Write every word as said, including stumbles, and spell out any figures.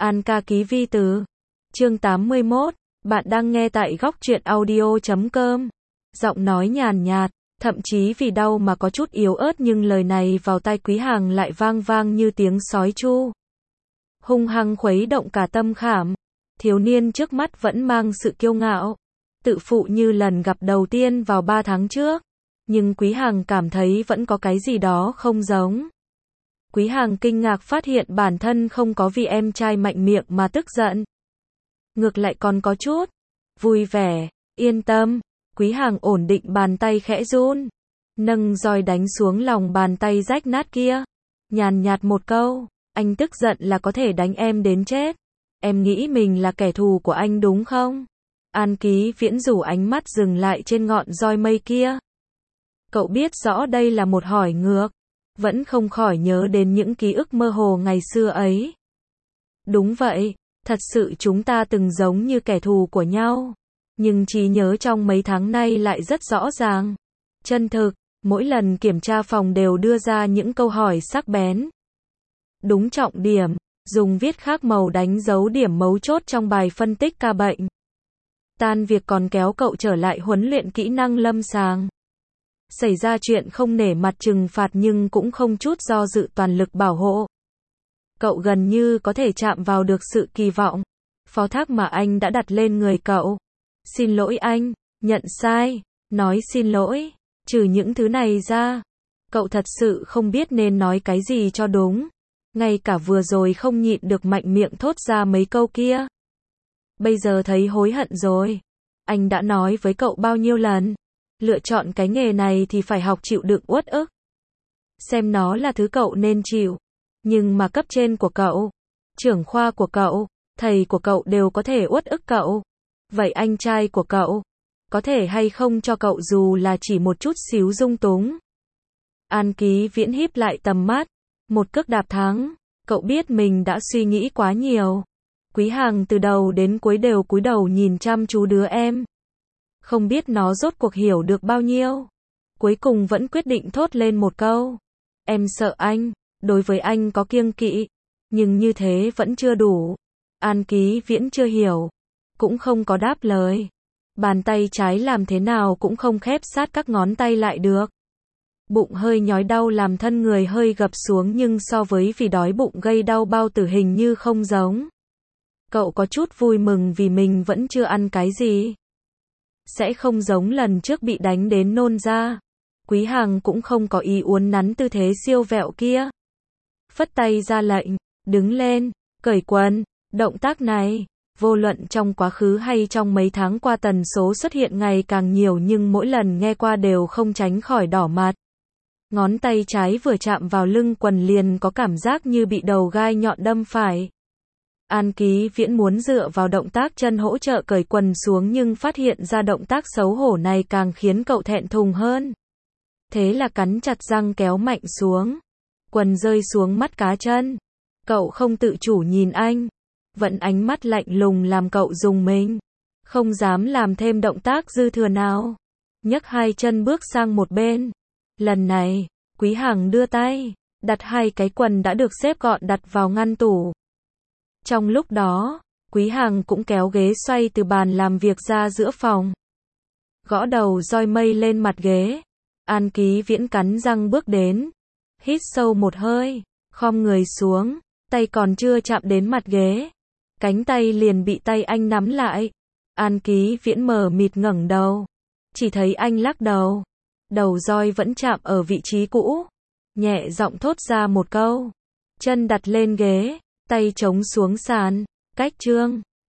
An ca ký vi từ. Chương tám mươi mốt, bạn đang nghe tại góc truyện audio chấm com. Giọng nói nhàn nhạt, thậm chí vì đau mà có chút yếu ớt nhưng lời này vào tai Quý Hàng lại vang vang như tiếng sói tru. Hung hăng khuấy động cả tâm khảm. Thiếu niên trước mắt vẫn mang sự kiêu ngạo, tự phụ như lần gặp đầu tiên vào ba tháng trước. Nhưng Quý Hàng cảm thấy vẫn có cái gì đó không giống. Quý Hàng kinh ngạc phát hiện bản thân không có vì em trai mạnh miệng mà tức giận. Ngược lại còn có chút vui vẻ, yên tâm. Quý Hàng ổn định bàn tay khẽ run, nâng roi đánh xuống lòng bàn tay rách nát kia. Nhàn nhạt một câu, anh tức giận là có thể đánh em đến chết. Em nghĩ mình là kẻ thù của anh đúng không? An Ký Viễn rủ ánh mắt dừng lại trên ngọn roi mây kia. Cậu biết rõ đây là một hỏi ngược, vẫn không khỏi nhớ đến những ký ức mơ hồ ngày xưa ấy. Đúng vậy, thật sự chúng ta từng giống như kẻ thù của nhau. Nhưng trí nhớ trong mấy tháng nay lại rất rõ ràng, chân thực, mỗi lần kiểm tra phòng đều đưa ra những câu hỏi sắc bén. Đúng trọng điểm, dùng viết khác màu đánh dấu điểm mấu chốt trong bài phân tích ca bệnh. Tan việc còn kéo cậu trở lại huấn luyện kỹ năng lâm sàng. Xảy ra chuyện không nể mặt trừng phạt nhưng cũng không chút do dự toàn lực bảo hộ. Cậu gần như có thể chạm vào được sự kỳ vọng, phó thác mà anh đã đặt lên người cậu. Xin lỗi anh, nhận sai, nói xin lỗi, trừ những thứ này ra, cậu thật sự không biết nên nói cái gì cho đúng. Ngay cả vừa rồi không nhịn được mạnh miệng thốt ra mấy câu kia. Bây giờ thấy hối hận rồi. Anh đã nói với cậu bao nhiêu lần, lựa chọn cái nghề này thì phải học chịu đựng uất ức. Xem nó là thứ cậu nên chịu. Nhưng mà cấp trên của cậu, trưởng khoa của cậu, thầy của cậu đều có thể uất ức cậu. Vậy anh trai của cậu, có thể hay không cho cậu dù là chỉ một chút xíu dung túng? An Ký Viễn híp lại tầm mắt, một cước đạp thắng. Cậu biết mình đã suy nghĩ quá nhiều. Quý Hàng từ đầu đến cuối đều cúi đầu nhìn chăm chú đứa em. Không biết nó rốt cuộc hiểu được bao nhiêu. Cuối cùng vẫn quyết định thốt lên một câu. Em sợ anh, đối với anh có kiêng kỵ. Nhưng như thế vẫn chưa đủ. An Ký Viễn chưa hiểu, cũng không có đáp lời. Bàn tay trái làm thế nào cũng không khép sát các ngón tay lại được. Bụng hơi nhói đau làm thân người hơi gập xuống nhưng so với vì đói bụng gây đau bao tử hình như không giống. Cậu có chút vui mừng vì mình vẫn chưa ăn cái gì. Sẽ không giống lần trước bị đánh đến nôn ra. Quý Hàng cũng không có ý uốn nắn tư thế siêu vẹo kia. Phất tay ra lệnh, đứng lên, cởi quần. Động tác này, vô luận trong quá khứ hay trong mấy tháng qua tần số xuất hiện ngày càng nhiều nhưng mỗi lần nghe qua đều không tránh khỏi đỏ mặt. Ngón tay trái vừa chạm vào lưng quần liền có cảm giác như bị đầu gai nhọn đâm phải. An Ký Viễn muốn dựa vào động tác chân hỗ trợ cởi quần xuống nhưng phát hiện ra động tác xấu hổ này càng khiến cậu thẹn thùng hơn. Thế là cắn chặt răng kéo mạnh xuống. Quần rơi xuống mắt cá chân. Cậu không tự chủ nhìn anh. Vẫn ánh mắt lạnh lùng làm cậu rùng mình. Không dám làm thêm động tác dư thừa nào. Nhấc hai chân bước sang một bên. Lần này, Quý Hàng đưa tay, đặt hai cái quần đã được xếp gọn đặt vào ngăn tủ. Trong lúc đó, Quý Hàng cũng kéo ghế xoay từ bàn làm việc ra giữa phòng. Gõ đầu roi mây lên mặt ghế. An Ký Viễn cắn răng bước đến. Hít sâu một hơi, khom người xuống, tay còn chưa chạm đến mặt ghế. Cánh tay liền bị tay anh nắm lại. An Ký Viễn mờ mịt ngẩng đầu. Chỉ thấy anh lắc đầu. Đầu roi vẫn chạm ở vị trí cũ. Nhẹ giọng thốt ra một câu. Chân đặt lên ghế, tay chống xuống sàn. Cách chương.